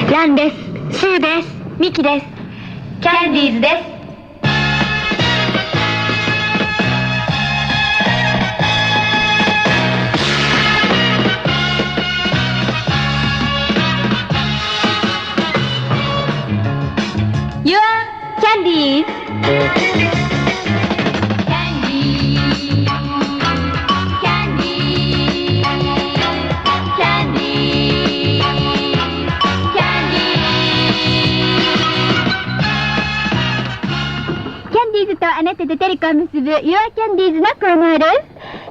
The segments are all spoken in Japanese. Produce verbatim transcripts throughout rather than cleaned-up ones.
ランです。シュウです。ミキです。キャンディーズです。Your Candies。あなたとテレコを結ぶ Your Candies のコーナーです。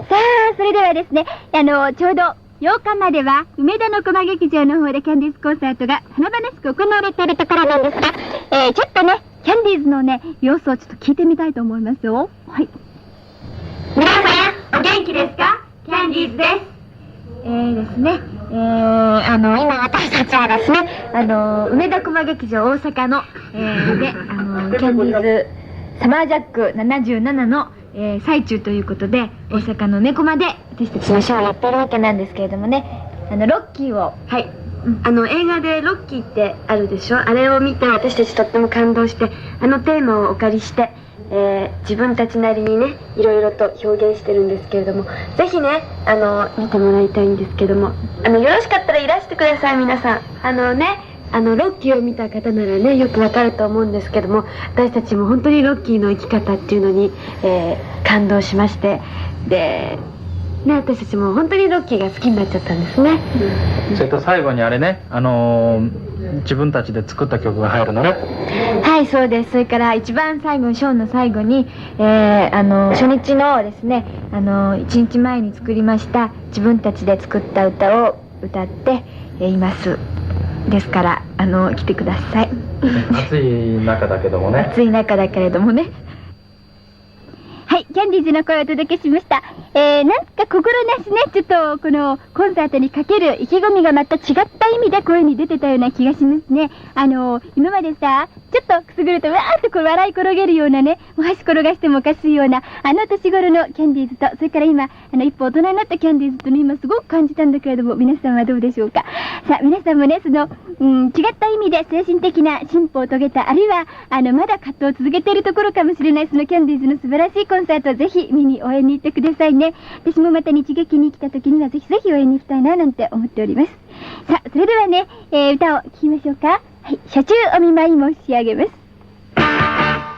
さあ、それではですね、あの、ちょうどようかまでは、梅田のコマ劇場の方でキャンディーズコンサートが華々しく行われているところなんですが、えー、ちょっとね、キャンディーズのね、様子をちょっと聞いてみたいと思いますよ。はい。皆さん、お元気ですか？キャンディーズです。えーですね、えー、あの、今私たちはですね、あの、梅田コマ劇場大阪の、えー、で、あの、キャンディーズ、サマージャックななじゅうななの、えー、最中ということで、大阪の猫まで私たちのショーをやってるわけなんですけれどもね、あのロッキーを、はい、うん、あの映画でロッキーってあるでしょ。あれを見て私たちとっても感動して、あのテーマをお借りして、えー、自分たちなりにね、いろいろと表現してるんですけれども、ぜひね、あの見てもらいたいんですけども、あのよろしかったらいらしてください。皆さん、あのね、あのロッキーを見た方ならね、よくわかると思うんですけども、私たちも本当にロッキーの生き方っていうのに、えー、感動しまして、で、ね、私たちも本当にロッキーが好きになっちゃったんですね。 うん、それと最後にあれね、あのー、自分たちで作った曲が入るのね。 はい、そうです。それから一番最後、ショーの最後に、えー、あの初日のですね、あのいちにちまえに作りました自分たちで作った歌を歌っています。ですから、あの来てください。 暑い中だけどもね。 暑い中だけれどもね。はい、キャンディーズの声をお届けしました。えー、なんか心なしね、ちょっとこのコンサートにかける意気込みがまた違った意味で声に出てたような気がしますね。あのー、今までさ、ちょっとくすぐるとわーっとこう笑い転げるようなね、もう箸転がしてもおかしいような、あの年頃のキャンディーズと、それから今、あの一歩大人になったキャンディーズとね、今すごく感じたんだけれども、皆さんはどうでしょうか。さあ、皆さんもね、その、うん、違った意味で精神的な進歩を遂げた、あるいは、あの、まだ葛藤を続けているところかもしれない、そのキャンディーズの素晴らしいコンサートをぜひ見に応援に行ってくださいね。私もまた日劇に来た時にはぜひぜひ応援に行きたいななんて思っております。さあ、それではね、えー、歌を聴きましょうか。はい、車中お見舞い申し上げます。はい、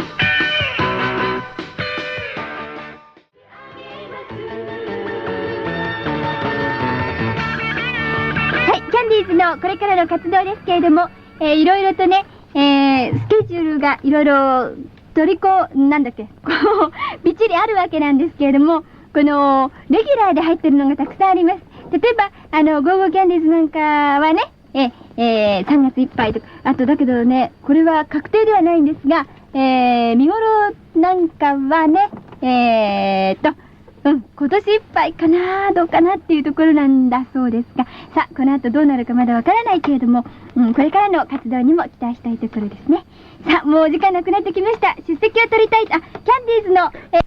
キャンディーズのこれからの活動ですけれども、えー、いろいろとね、えー、スケジュールがいろいろ取りこ、なんだっけ、こう、びっちりあるわけなんですけれども、この、レギュラーで入ってるのがたくさんあります。例えば、あの、ゴーゴーキャンディーズなんかはね、え、えー、さんがついっぱいとか、あとだけどね、これは確定ではないんですが、えー、見頃なんかはね、えーっと、うん、今年いっぱいかな、どうかなっていうところなんだそうですが、さあ、この後どうなるかまだわからないけれども、うん、これからの活動にも期待したいところですね。さあ、もうお時間なくなってきました。出席を取りたい、あ、キャンディーズの、え